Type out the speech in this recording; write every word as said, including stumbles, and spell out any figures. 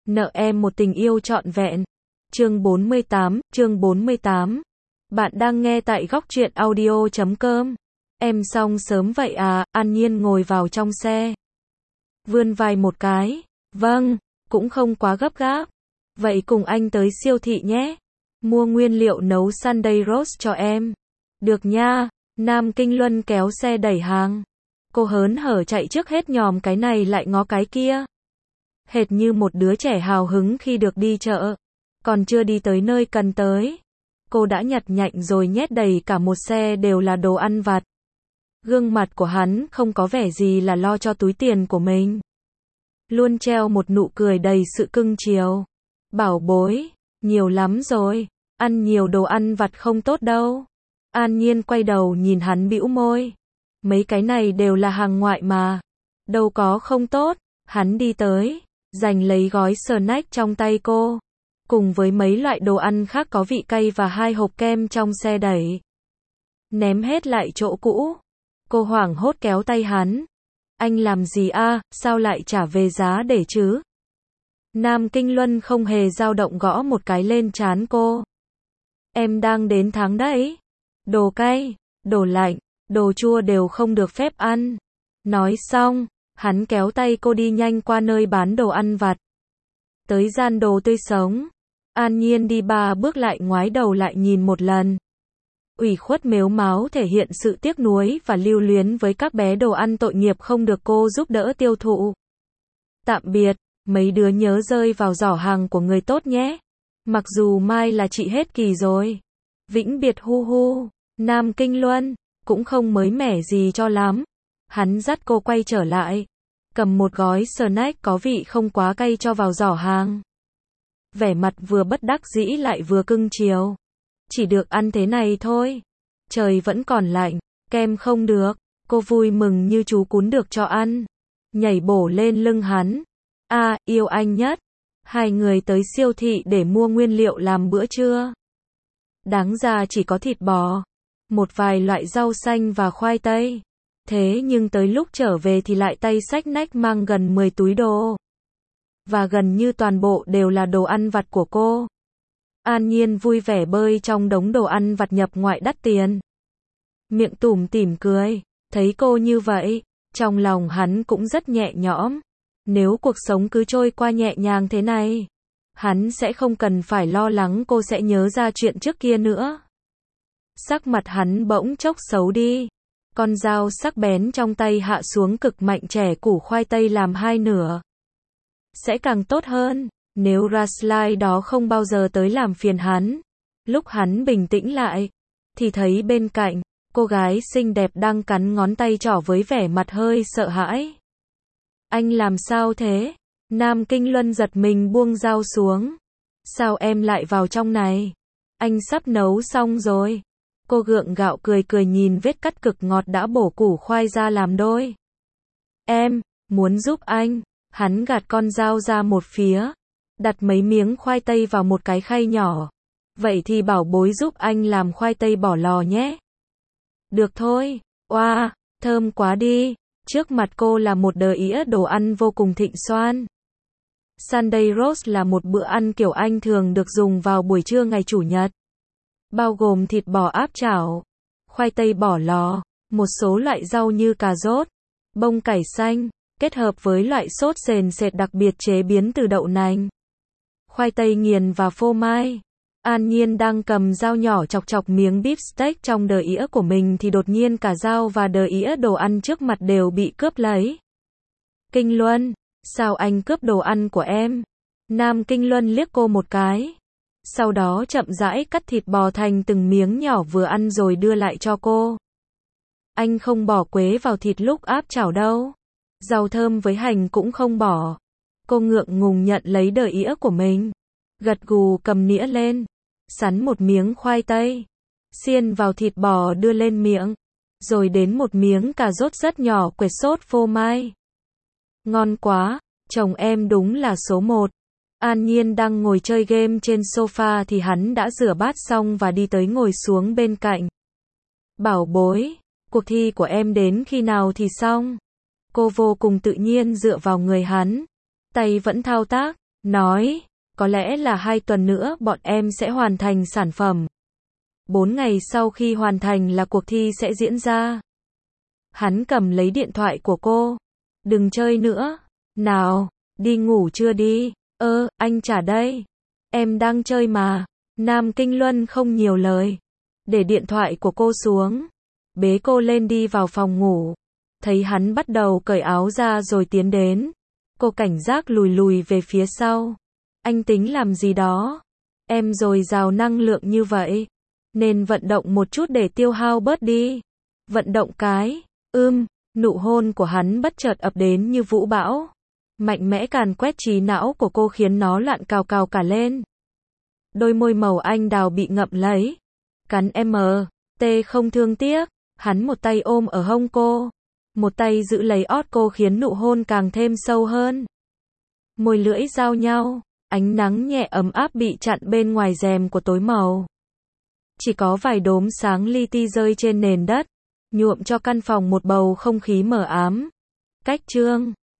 nợ em một tình yêu trọn vẹn. Chương bốn mươi tám, chương bốn mươi tám. Bạn đang nghe tại góc truyện audio chấm com. Em xong sớm vậy à? An Nhiên ngồi vào trong xe. Vươn vai một cái. Vâng, cũng không quá gấp gáp. Vậy cùng anh tới siêu thị nhé. Mua nguyên liệu nấu Sunday roast cho em. Được nha. Nam Kinh Luân kéo xe đẩy hàng. Cô hớn hở chạy trước hết nhòm cái này lại ngó cái kia. Hệt như một đứa trẻ hào hứng khi được đi chợ. Còn chưa đi tới nơi cần tới, cô đã nhặt nhạnh rồi nhét đầy cả một xe đều là đồ ăn vặt. Gương mặt của hắn không có vẻ gì là lo cho túi tiền của mình. Luôn treo một nụ cười đầy sự cưng chiều. Bảo bối, nhiều lắm rồi, ăn nhiều đồ ăn vặt không tốt đâu. An Nhiên quay đầu nhìn hắn bĩu môi. Mấy cái này đều là hàng ngoại mà. Đâu có không tốt. Hắn đi tới, giành lấy gói snack trong tay cô, cùng với mấy loại đồ ăn khác có vị cay và hai hộp kem trong xe đẩy. Ném hết lại chỗ cũ. Cô hoảng hốt kéo tay hắn. Anh làm gì a? Sao lại trả về giá để chứ? Nam Kinh Luân không hề dao động gõ một cái lên trán cô. Em đang đến tháng đấy. Đồ cay, đồ lạnh, đồ chua đều không được phép ăn. Nói xong, hắn kéo tay cô đi nhanh qua nơi bán đồ ăn vặt. Tới gian đồ tươi sống. An Nhiên đi ba bước lại ngoái đầu lại nhìn một lần. Ủy khuất mếu máo thể hiện sự tiếc nuối và lưu luyến với các bé đồ ăn tội nghiệp không được cô giúp đỡ tiêu thụ. Tạm biệt, mấy đứa nhớ rơi vào giỏ hàng của người tốt nhé. Mặc dù mai là chị hết kỳ rồi. Vĩnh biệt hu hu. Nam Kinh Luân cũng không mới mẻ gì cho lắm. Hắn dắt cô quay trở lại, cầm một gói snack có vị không quá cay cho vào giỏ hàng. Vẻ mặt vừa bất đắc dĩ lại vừa cưng chiều. Chỉ được ăn thế này thôi. Trời vẫn còn lạnh, kem không được. Cô vui mừng như chú cún được cho ăn. Nhảy bổ lên lưng hắn. A, yêu anh nhất. Hai người tới siêu thị để mua nguyên liệu làm bữa trưa. Đáng ra chỉ có thịt bò, một vài loại rau xanh và khoai tây. Thế nhưng tới lúc trở về thì lại tay xách nách mang gần mười túi đồ. Và gần như toàn bộ đều là đồ ăn vặt của cô. An Nhiên vui vẻ bơi trong đống đồ ăn vặt nhập ngoại đắt tiền. Miệng tủm tỉm cười. Thấy cô như vậy, trong lòng hắn cũng rất nhẹ nhõm. Nếu cuộc sống cứ trôi qua nhẹ nhàng thế này, hắn sẽ không cần phải lo lắng cô sẽ nhớ ra chuyện trước kia nữa. Sắc mặt hắn bỗng chốc xấu đi. Con dao sắc bén trong tay hạ xuống cực mạnh chẻ củ khoai tây làm hai nửa. Sẽ càng tốt hơn, nếu Rasly đó không bao giờ tới làm phiền hắn. Lúc hắn bình tĩnh lại, thì thấy bên cạnh, cô gái xinh đẹp đang cắn ngón tay trỏ với vẻ mặt hơi sợ hãi. Anh làm sao thế? Nam Kinh Luân giật mình buông dao xuống. Sao em lại vào trong này? Anh sắp nấu xong rồi. Cô gượng gạo cười cười nhìn vết cắt cực ngọt đã bổ củ khoai ra làm đôi. Em, muốn giúp anh. Hắn gạt con dao ra một phía. Đặt mấy miếng khoai tây vào một cái khay nhỏ. Vậy thì bảo bối giúp anh làm khoai tây bỏ lò nhé. Được thôi. Oa, wow, thơm quá đi. Trước mặt cô là một đờ ĩa đồ ăn vô cùng thịnh soan. Sunday roast là một bữa ăn kiểu Anh thường được dùng vào buổi trưa ngày Chủ nhật. Bao gồm thịt bò áp chảo, khoai tây bỏ lò, một số loại rau như cà rốt, bông cải xanh, kết hợp với loại sốt sền sệt đặc biệt chế biến từ đậu nành, khoai tây nghiền và phô mai. An Nhiên đang cầm dao nhỏ chọc chọc miếng beef steak trong đờ ĩa của mình thì đột nhiên cả dao và đờ ĩa đồ ăn trước mặt đều bị cướp lấy. Kinh Luân, sao anh cướp đồ ăn của em? Nam Kinh Luân liếc cô một cái. Sau đó chậm rãi cắt thịt bò thành từng miếng nhỏ vừa ăn rồi đưa lại cho cô. Anh không bỏ quế vào thịt lúc áp chảo đâu. Rau thơm với hành cũng không bỏ. Cô ngượng ngùng nhận lấy đờ ĩa của mình. Gật gù cầm nĩa lên. Sắn một miếng khoai tây. Xiên vào thịt bò đưa lên miệng. Rồi đến một miếng cà rốt rất nhỏ quệt sốt phô mai. Ngon quá, chồng em đúng là số một. An Nhiên đang ngồi chơi game trên sofa thì hắn đã rửa bát xong và đi tới ngồi xuống bên cạnh. Bảo bối, cuộc thi của em đến khi nào thì xong? Cô vô cùng tự nhiên dựa vào người hắn. Tay vẫn thao tác, nói, có lẽ là hai tuần nữa bọn em sẽ hoàn thành sản phẩm. Bốn ngày sau khi hoàn thành là cuộc thi sẽ diễn ra. Hắn cầm lấy điện thoại của cô. Đừng chơi nữa. Nào, đi ngủ chưa đi? Ơ, anh trả đây. Em đang chơi mà. Nam Kinh Luân không nhiều lời. Để điện thoại của cô xuống. Bế cô lên đi vào phòng ngủ. Thấy hắn bắt đầu cởi áo ra rồi tiến đến. Cô cảnh giác lùi lùi về phía sau. Anh tính làm gì đó? Em dồi dào năng lượng như vậy. Nên vận động một chút để tiêu hao bớt đi. Vận động cái. Ưm, nụ hôn của hắn bất chợt ập đến như vũ bão. Mạnh mẽ càn quét trí não của cô khiến nó loạn cào cào cả lên. Đôi môi màu anh đào bị ngậm lấy. Cắn em tê không thương tiếc. Hắn một tay ôm ở hông cô. Một tay giữ lấy ót cô khiến nụ hôn càng thêm sâu hơn. Môi lưỡi giao nhau. Ánh nắng nhẹ ấm áp bị chặn bên ngoài rèm của tối màu. Chỉ có vài đốm sáng li ti rơi trên nền đất. Nhuộm cho căn phòng một bầu không khí mờ ám. Cách chương